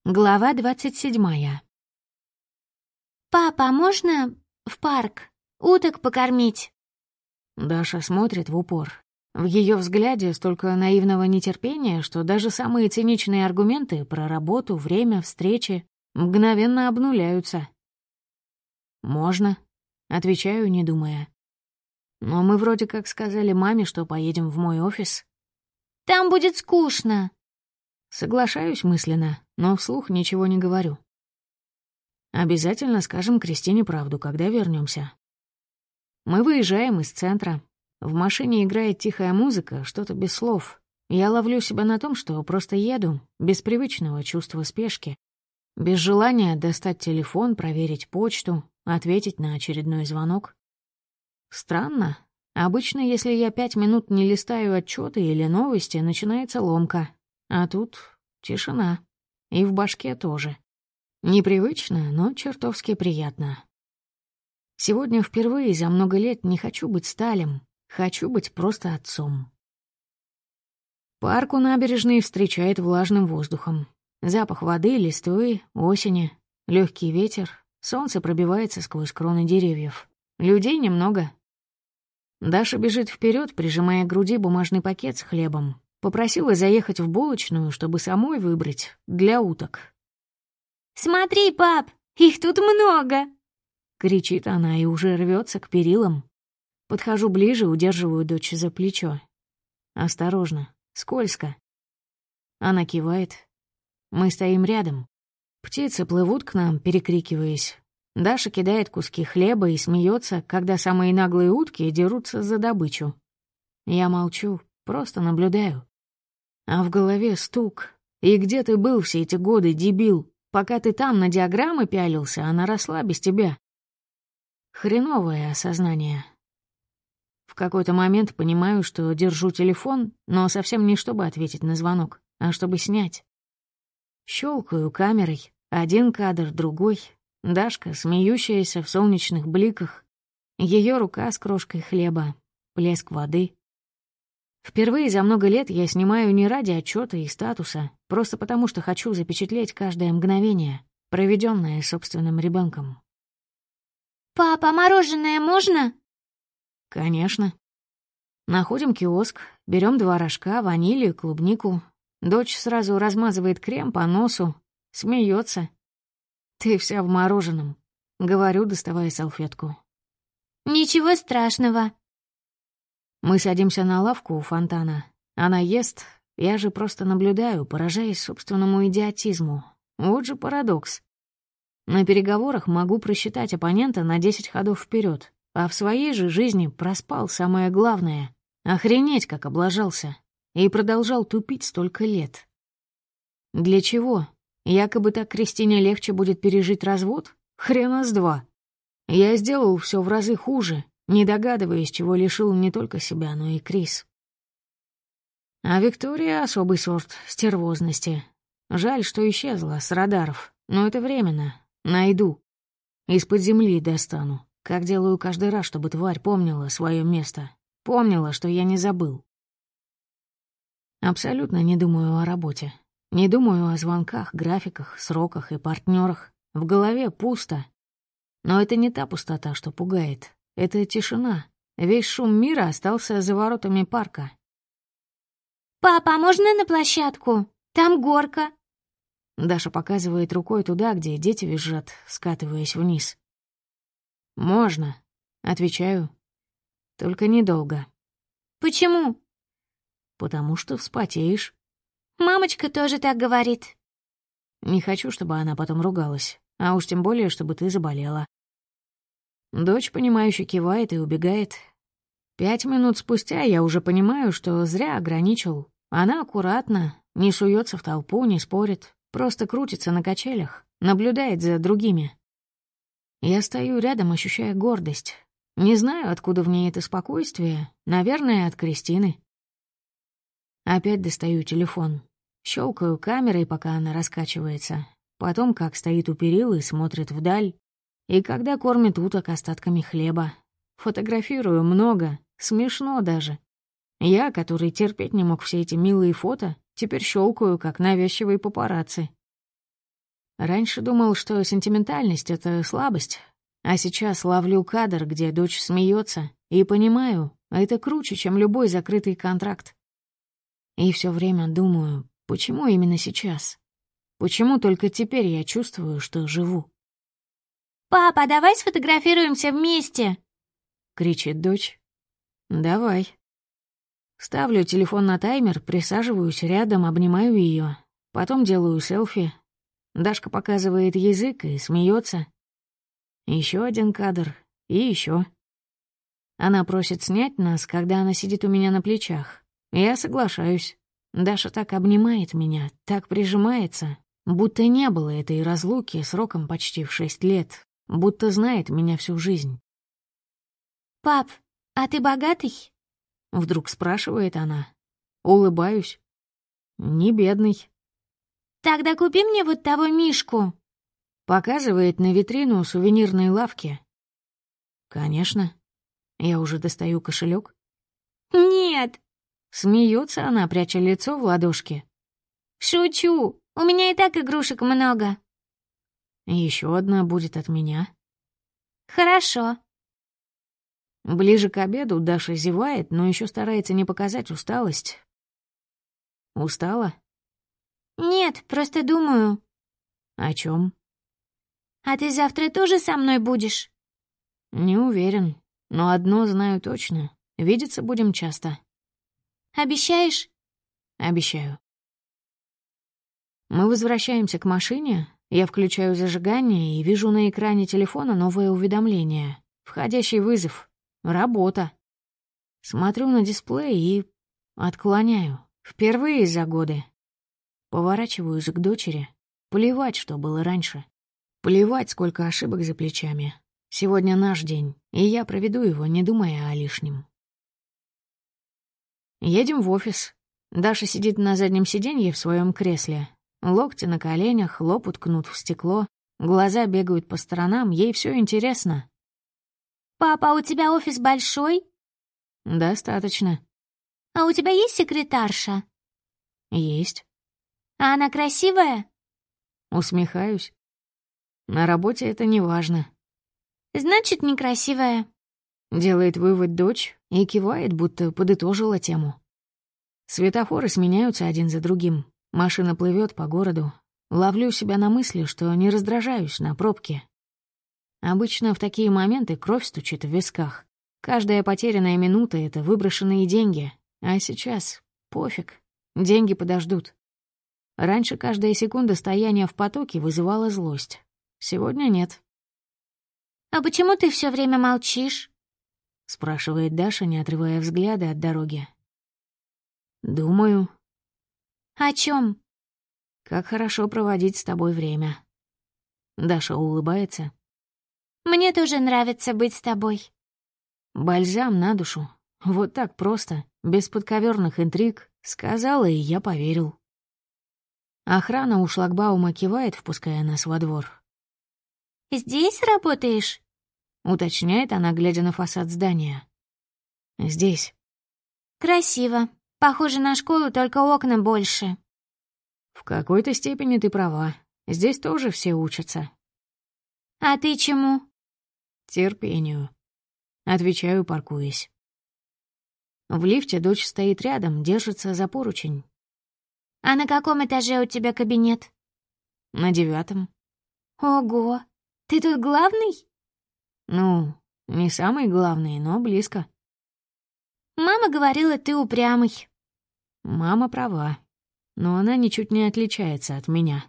Глава 27. «Папа, а можно в парк? Уток покормить?» Даша смотрит в упор. В ее взгляде столько наивного нетерпения, что даже самые циничные аргументы про работу, время, встречи мгновенно обнуляются. «Можно», — отвечаю, не думая. «Но мы вроде как сказали маме, что поедем в мой офис». «Там будет скучно». Соглашаюсь мысленно, но вслух ничего не говорю. Обязательно скажем Кристине правду, когда вернемся. Мы выезжаем из центра. В машине играет тихая музыка, что-то без слов. Я ловлю себя на том, что просто еду, без привычного чувства спешки, без желания достать телефон, проверить почту, ответить на очередной звонок. Странно. Обычно, если я 5 минут не листаю отчеты или новости, начинается ломка. А тут тишина. И в башке тоже. Непривычно, но чертовски приятно. Сегодня впервые за много лет не хочу быть Сталем, хочу быть просто отцом. Парк у набережной встречает влажным воздухом. Запах воды, листвы, осени, легкий ветер, солнце пробивается сквозь кроны деревьев. Людей немного. Даша бежит вперед, прижимая к груди бумажный пакет с хлебом. Попросила заехать в булочную, чтобы самой выбрать для уток. «Смотри, пап, их тут много!» Кричит она и уже рвется к перилам. Подхожу ближе, удерживаю дочь за плечо. Осторожно, скользко. Она кивает. Мы стоим рядом. Птицы плывут к нам, перекрикиваясь. Даша кидает куски хлеба и смеется, когда самые наглые утки дерутся за добычу. Я молчу, просто наблюдаю. А в голове стук. И где ты был все эти годы, дебил? Пока ты там на диаграммы пялился, она росла без тебя. Хреновое осознание. В какой-то момент понимаю, что держу телефон, но совсем не чтобы ответить на звонок, а чтобы снять. Щелкаю камерой. Один кадр, другой. Дашка, смеющаяся в солнечных бликах. Ее рука с крошкой хлеба. Плеск воды. Впервые за много лет я снимаю не ради отчета и статуса, просто потому что хочу запечатлеть каждое мгновение, проведенное собственным ребенком. «Папа, а мороженое можно?» Конечно. Находим киоск, берем 2 рожка, ваниль и клубнику. Дочь сразу размазывает крем по носу, смеется. «Ты вся в мороженом», — говорю, доставая салфетку. «Ничего страшного». Мы садимся на лавку у фонтана. Она ест, я же просто наблюдаю, поражаясь собственному идиотизму. Вот же парадокс. На переговорах могу просчитать оппонента на 10 ходов вперед, а в своей же жизни проспал самое главное. Охренеть, как облажался. И продолжал тупить столько лет. Для чего? Якобы так Кристине легче будет пережить развод? Хрена с два. Я сделал все в разы хуже, не догадываясь, чего лишил не только себя, но и Крис. А Виктория — особый сорт стервозности. Жаль, что исчезла с радаров, но это временно. Найду. Из-под земли достану, как делаю каждый раз, чтобы тварь помнила свое место. Помнила, что я не забыл. Абсолютно не думаю о работе. Не думаю о звонках, графиках, сроках и партнерах. В голове пусто. Но это не та пустота, что пугает. Это тишина. Весь шум мира остался за воротами парка. «Папа, а можно на площадку? Там горка». Даша показывает рукой туда, где дети визжат, скатываясь вниз. «Можно», — отвечаю. «Только недолго». «Почему?» «Потому что вспотеешь». «Мамочка тоже так говорит». Не хочу, чтобы она потом ругалась, а уж тем более, чтобы ты заболела. Дочь, понимающе кивает и убегает. 5 минут спустя я уже понимаю, что зря ограничил. Она аккуратно, не суется в толпу, не спорит, просто крутится на качелях, наблюдает за другими. Я стою рядом, ощущая гордость. Не знаю, откуда в ней это спокойствие, наверное, от Кристины. Опять достаю телефон. Щелкаю камерой, пока она раскачивается. Потом, как стоит у перил и смотрит вдаль. И когда кормит уток остатками хлеба. Фотографирую много, смешно даже. Я, который терпеть не мог все эти милые фото, теперь щелкаю, как навязчивые папарацци. Раньше думал, что сентиментальность — это слабость, а сейчас ловлю кадр, где дочь смеется, и понимаю, это круче, чем любой закрытый контракт. И все время думаю, почему именно сейчас? Почему только теперь я чувствую, что живу? «Папа, давай сфотографируемся вместе!» — кричит дочь. «Давай». Ставлю телефон на таймер, присаживаюсь рядом, обнимаю ее. Потом делаю селфи. Дашка показывает язык и смеется. Еще один кадр. И еще. Она просит снять нас, когда она сидит у меня на плечах. Я соглашаюсь. Даша так обнимает меня, так прижимается, будто не было этой разлуки сроком почти в 6 лет, будто знает меня всю жизнь. «Пап, а ты богатый?» — вдруг спрашивает она. Улыбаюсь. Не бедный. «Тогда купи мне вот того мишку». Показывает на витрину сувенирной лавки. Конечно. Я уже достаю кошелек. «Нет». Смеется она, пряча лицо в ладошки. «Шучу. У меня и так игрушек много». Еще одна будет от меня. «Хорошо». Ближе к обеду Даша зевает, но еще старается не показать усталость. Устала? «Нет, просто думаю». О чем? «А ты завтра тоже со мной будешь?» Не уверен, но одно знаю точно. Видеться будем часто. «Обещаешь?» Обещаю. Мы возвращаемся к машине. Я включаю зажигание и вижу на экране телефона новое уведомление. Входящий вызов. Работа. Смотрю на дисплей и отклоняю. Впервые за годы. Поворачиваюсь к дочери. Плевать, что было раньше. Плевать, сколько ошибок за плечами. Сегодня наш день, и я проведу его, не думая о лишнем. Едем в офис. Даша сидит на заднем сиденье в своем кресле. Локти на коленях, лоб уткнут в стекло. Глаза бегают по сторонам, ей все интересно. «Папа, а у тебя офис большой?» Достаточно. «А у тебя есть секретарша?» Есть. «А она красивая?» Усмехаюсь. На работе это не важно. «Значит, некрасивая». Делает вывод дочь и кивает, будто подытожила тему. Светофоры сменяются один за другим. Машина плывет по городу. Ловлю себя на мысли, что не раздражаюсь на пробке. Обычно в такие моменты кровь стучит в висках. Каждая потерянная минута — это выброшенные деньги. А сейчас пофиг. Деньги подождут. Раньше каждая секунда стояния в потоке вызывала злость. Сегодня нет. «А почему ты все время молчишь?» — спрашивает Даша, не отрывая взгляда от дороги. «Думаю, «О чем?» как хорошо проводить с тобой время». Даша улыбается. «Мне тоже нравится быть с тобой». Бальзам на душу. Вот так просто, без подковерных интриг. Сказала, и я поверил. Охрана у шлагбаума кивает, впуская нас во двор. «Здесь работаешь?» — уточняет она, глядя на фасад здания. «Здесь». «Красиво. Похоже на школу, только окна больше». «В какой-то степени ты права. Здесь тоже все учатся». «А ты чему?» «Терпению». Отвечаю, паркуясь. В лифте дочь стоит рядом, держится за поручень. «А на каком этаже у тебя кабинет?» На 9. «Ого! Ты тут главный?» Ну, не самый главный, но близко. «Мама говорила, ты упрямый». Мама права, но она ничуть не отличается от меня.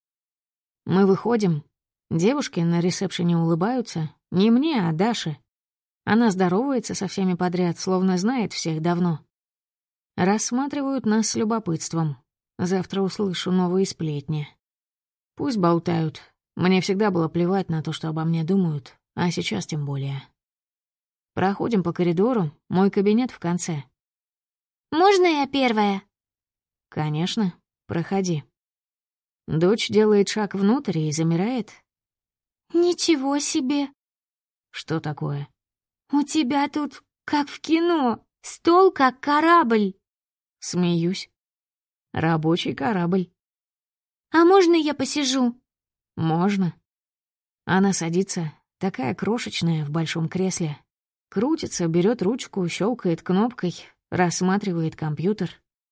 Мы выходим. Девушки на ресепшене улыбаются. Не мне, а Даше. Она здоровается со всеми подряд, словно знает всех давно. Рассматривают нас с любопытством. Завтра услышу новые сплетни. Пусть болтают. Мне всегда было плевать на то, что обо мне думают, а сейчас тем более. Проходим по коридору, мой кабинет в конце. «Можно я первая?» Конечно, проходи. Дочь делает шаг внутрь и замирает. «Ничего себе! Что такое? У тебя тут, как в кино, стол как корабль». Смеюсь. Рабочий корабль. «А можно я посижу?» Можно. Она садится, такая крошечная, в большом кресле. Крутится, берет ручку, щелкает кнопкой, рассматривает компьютер.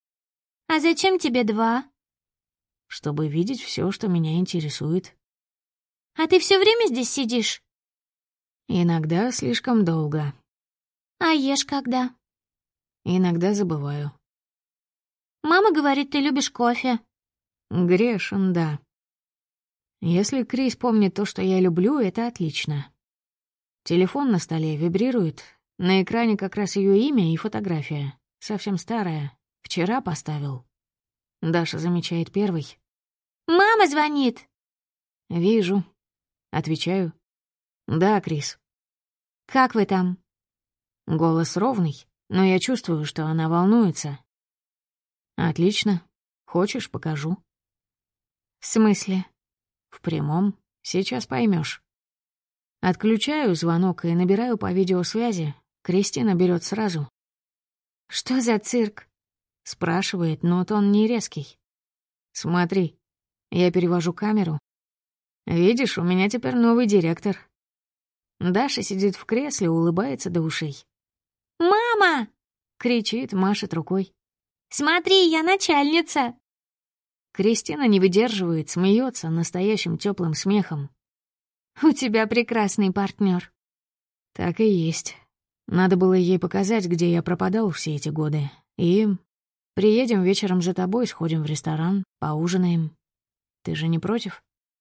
А зачем тебе 2? Чтобы видеть все, что меня интересует. А ты все время здесь сидишь? Иногда слишком долго. А ешь когда? Иногда забываю. Мама говорит, ты любишь кофе. Грешен, да. Если Крис помнит то, что я люблю, это отлично. Телефон на столе вибрирует. На экране как раз ее имя и фотография. Совсем старая. Вчера поставил. Даша замечает первой. Мама звонит. «Вижу». Отвечаю. «Да, Крис». Как вы там? Голос ровный, но я чувствую, что она волнуется. «Отлично. Хочешь, покажу?» В смысле? «В прямом. Сейчас поймешь. Отключаю звонок и набираю по видеосвязи. Кристина берет сразу. Что за цирк? Спрашивает, но тон не резкий. «Смотри». Я перевожу камеру. «Видишь, у меня теперь новый директор». Даша сидит в кресле, улыбается до ушей. «Мама!» — кричит, машет рукой. «Смотри, я начальница!» Кристина не выдерживает, смеется настоящим теплым смехом. «У тебя прекрасный партнер. Так и есть. Надо было ей показать, где я пропадал все эти годы. И приедем вечером за тобой, сходим в ресторан, поужинаем. Ты же не против?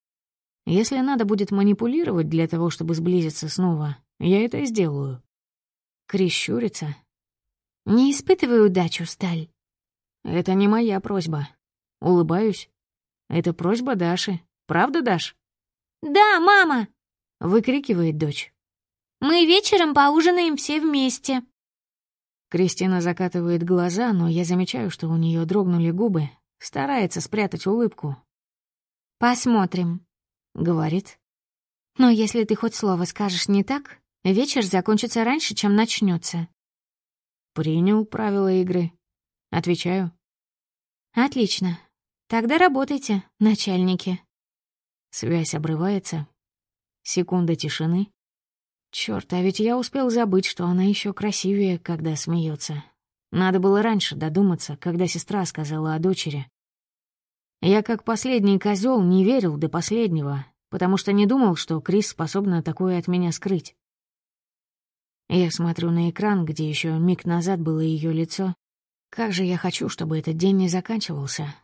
Если надо будет манипулировать для того, чтобы сблизиться снова, я это сделаю». Крис щурится. Не испытывай удачу, Сталь. Это не моя просьба. Улыбаюсь. Это просьба Даши. Правда, Даш? Да, мама! Выкрикивает дочь. Мы вечером поужинаем все вместе. Кристина закатывает глаза, но я замечаю, что у нее дрогнули губы. Старается спрятать улыбку. Посмотрим, говорит. Но если ты хоть слово скажешь не так, вечер закончится раньше, чем начнется. Принял правила игры. Отвечаю. Отлично. Тогда работайте, начальники. Связь обрывается. Секунда тишины. Чёрт, а ведь я успел забыть, что она еще красивее, когда смеется. Надо было раньше додуматься, когда сестра сказала о дочери. Я, как последний козел, не верил до последнего, потому что не думал, что Крис способна такое от меня скрыть. Я смотрю на экран, где еще миг назад было ее лицо. Как же я хочу, чтобы этот день не заканчивался.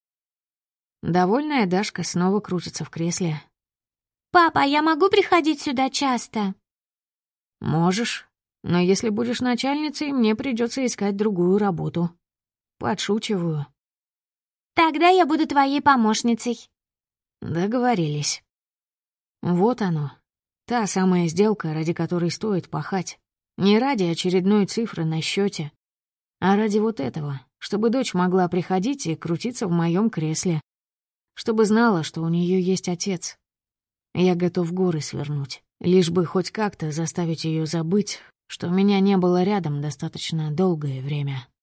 Довольная Дашка снова крутится в кресле. «Папа, я могу приходить сюда часто?» «Можешь, но если будешь начальницей, мне придется искать другую работу». Подшучиваю. «Тогда я буду твоей помощницей». Договорились. Вот оно. Та самая сделка, ради которой стоит пахать. Не ради очередной цифры на счете, а ради вот этого, чтобы дочь могла приходить и крутиться в моем кресле. Чтобы знала, что у нее есть отец. Я готов горы свернуть, лишь бы хоть как-то заставить ее забыть, что меня не было рядом достаточно долгое время.